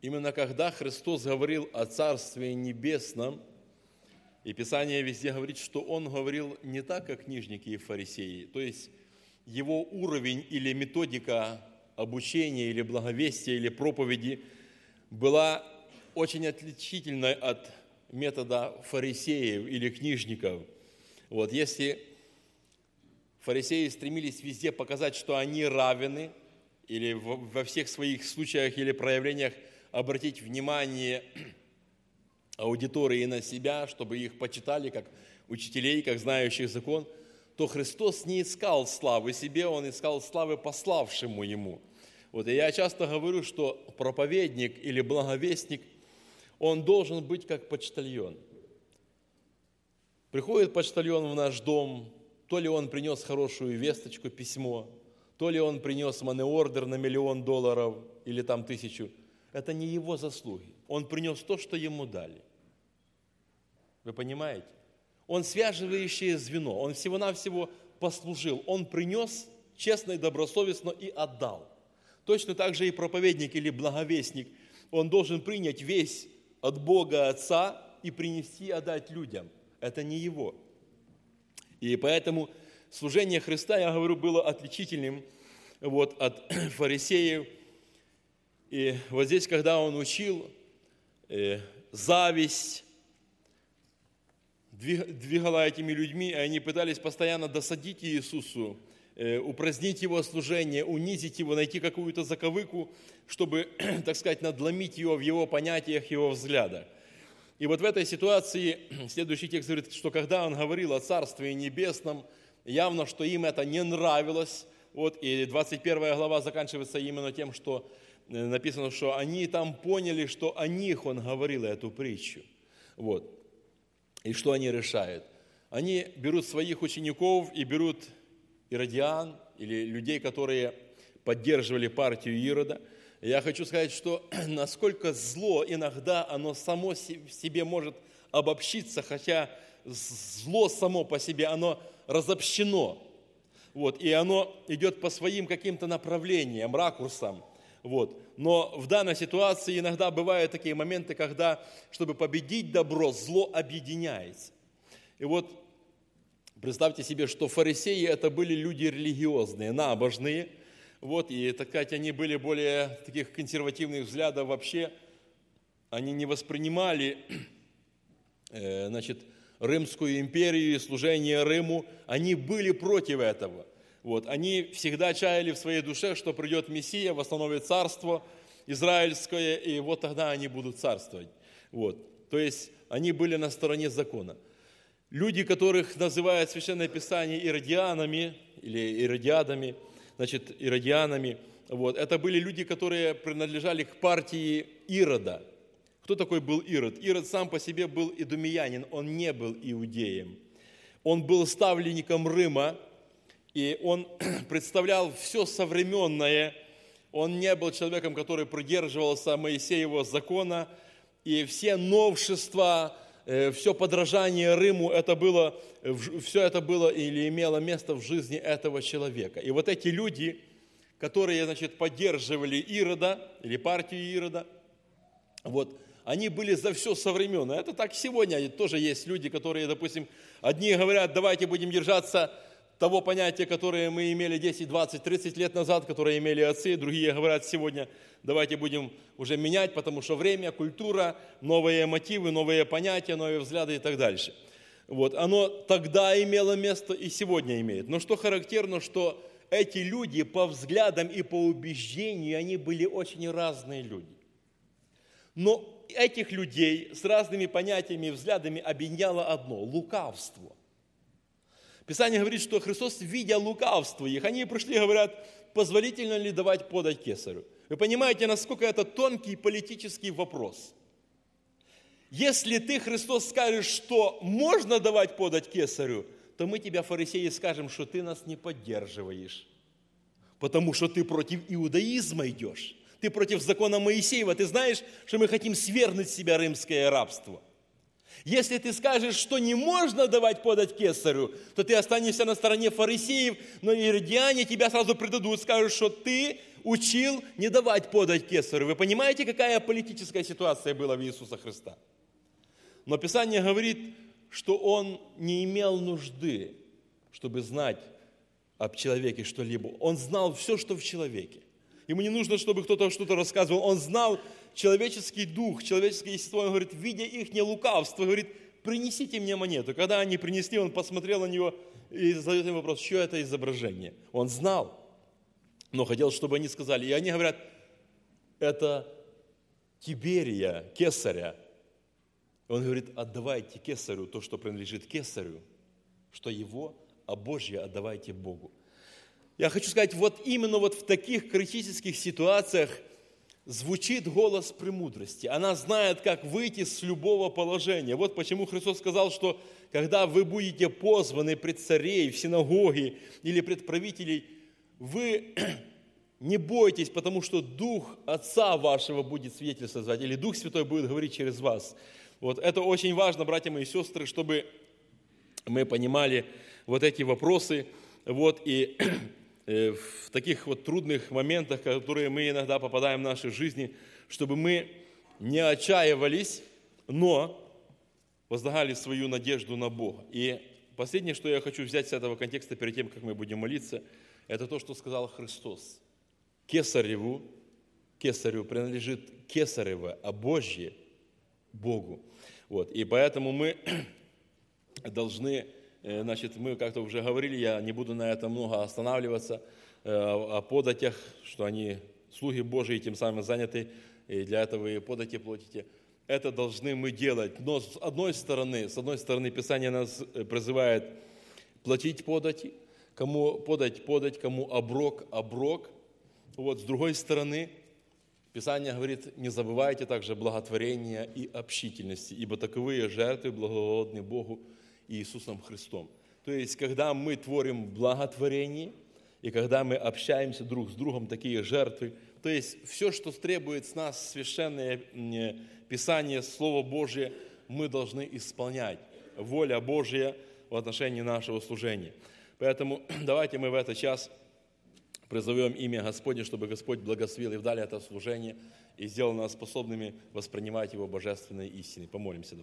Именно когда Христос говорил о Царстве Небесном, и Писание везде говорит, что Он говорил не так, как книжники и фарисеи, то есть Его уровень или методика обучения, или благовестия, или проповеди была очень отличительной от метода фарисеев или книжников. Вот, если фарисеи стремились везде показать, что они равны, или во всех своих случаях или проявлениях обратить внимание аудитории на себя, чтобы их почитали как учителей, как знающих закон, то Христос не искал славы себе, Он искал славы пославшему Ему. Вот, и я часто говорю, что проповедник или благовестник, он должен быть как почтальон. Приходит почтальон в наш дом, то ли он принес хорошую весточку, письмо, то ли он принес монey-ордер на $1 миллион или там 1000. Это не его заслуги. Он принес то, что ему дали. Вы понимаете? Он связывающее звено. Он всего-навсего послужил. Он принес честно и добросовестно и отдал. Точно так же и проповедник или благовестник. Он должен принять весь от Бога Отца и принести и отдать людям. Это не его. И поэтому служение Христа, я говорю, было отличительным от фарисеев. И вот здесь, когда Он учил, зависть двигала этими людьми, и они пытались постоянно досадить Иисусу, упразднить Его служение, унизить Его, найти какую-то заковыку, чтобы, так сказать, надломить Его в Его понятиях, Его взглядах. И вот в этой ситуации следующий текст говорит, что когда Он говорил о Царстве Небесном, явно, что им это не нравилось. И 21 глава заканчивается именно тем, что написано, что они там поняли, что о них Он говорил эту притчу. И что они решают? Они берут своих учеников и берут иродиан, или людей, которые поддерживали партию Ирода. И я хочу сказать, что насколько зло иногда оно само в себе может обобщиться, хотя зло само по себе, оно разобщено. И оно идет по своим каким-то направлениям, ракурсам. Но в данной ситуации иногда бывают такие моменты, когда, чтобы победить добро, зло объединяется. И представьте себе, что фарисеи – это были люди религиозные, набожные, и, так сказать, они были более таких консервативных взглядов вообще. Они не воспринимали, Римскую империю и служение Риму, они были против этого. Они всегда чаяли в своей душе, что придет Мессия, восстановит царство израильское, и тогда они будут царствовать. То есть они были на стороне закона. Люди, которых называют в Священное Писание иродианами или иродиадами, иродианами, это были люди, которые принадлежали к партии Ирода. Кто такой был Ирод? Ирод сам по себе был идумеянин, он не был иудеем. Он был ставленником Рима, и он представлял все современное. Он не был человеком, который придерживался Моисеевого закона, и все новшества, все подражание Риму, все это было или имело место в жизни этого человека. И эти люди, которые, поддерживали Ирода, или партию Ирода, они были за все современное. Это так сегодня тоже есть люди, которые, допустим, одни говорят, давайте будем держаться того понятия, которое мы имели 10, 20, 30 лет назад, которое имели отцы, другие говорят сегодня, давайте будем уже менять, потому что время, культура, новые мотивы, новые понятия, новые взгляды и так дальше. Оно тогда имело место и сегодня имеет. Но что характерно, что эти люди по взглядам и по убеждению, они были очень разные люди. Но этих людей с разными понятиями и взглядами объединяло одно – лукавство. Писание говорит, что Христос, видя лукавство их, они пришли и говорят, позволительно ли давать подать кесарю. Вы понимаете, насколько это тонкий политический вопрос. Если ты, Христос, скажешь, что можно давать подать кесарю, то мы тебя, фарисеи, скажем, что ты нас не поддерживаешь, потому что ты против иудаизма идешь. Ты против закона Моисеева, ты знаешь, что мы хотим свергнуть с себя римское рабство. Если ты скажешь, что не можно давать подать кесарю, то ты останешься на стороне фарисеев, но иродиане тебя сразу предадут, скажут, что ты учил не давать подать кесарю. Вы понимаете, какая политическая ситуация была в Иисуса Христа? Но Писание говорит, что он не имел нужды, чтобы знать об человеке что-либо. Он знал все, что в человеке. Ему не нужно, чтобы кто-то что-то рассказывал. Он знал человеческий дух, человеческое естество. Он говорит, видя их лукавство, говорит, принесите мне монету. Когда они принесли, он посмотрел на него и задает им вопрос, что это изображение. Он знал, но хотел, чтобы они сказали. И они говорят, это Тиберия, кесаря. Он говорит, отдавайте кесарю то, что принадлежит кесарю, что его, а Божье отдавайте Богу. Я хочу сказать, вот именно вот в таких критических ситуациях звучит голос премудрости. Она знает, как выйти с любого положения. Вот почему Христос сказал, что когда вы будете позваны пред царей в синагоги или пред правителей, вы не бойтесь, потому что Дух Отца вашего будет свидетельствовать, или Дух Святой будет говорить через вас. Вот это очень важно, братья мои и сестры, чтобы мы понимали вот эти вопросы. Вот, и в таких вот трудных моментах, в которые мы иногда попадаем в нашей жизни, чтобы мы не отчаивались, но возлагали свою надежду на Бога. И последнее, что я хочу взять с этого контекста перед тем, как мы будем молиться, это то, что сказал Христос. Кесарю принадлежит кесарево, а Божье Богу. Вот. И поэтому мы должны, значит, мы как-то уже говорили, я не буду на этом много останавливаться, о податях, что они слуги Божьи, тем самым заняты, и для этого и подати платите. Это должны мы делать. Но с одной стороны, Писание нас призывает платить подати, кому подать, кому оброк. Вот, с другой стороны, Писание говорит, не забывайте также благотворения и общительности, ибо таковые жертвы благоугодны Богу и Иисусом Христом. То есть, когда мы творим благотворение, и когда мы общаемся друг с другом, такие жертвы, то есть, все, что требует с нас священное Писание, Слово Божие, мы должны исполнять. Воля Божья в отношении нашего служения. Поэтому давайте мы в этот час призовем имя Господне, чтобы Господь благословил и вдали это служение и сделал нас способными воспринимать Его божественные истины. Помолимся.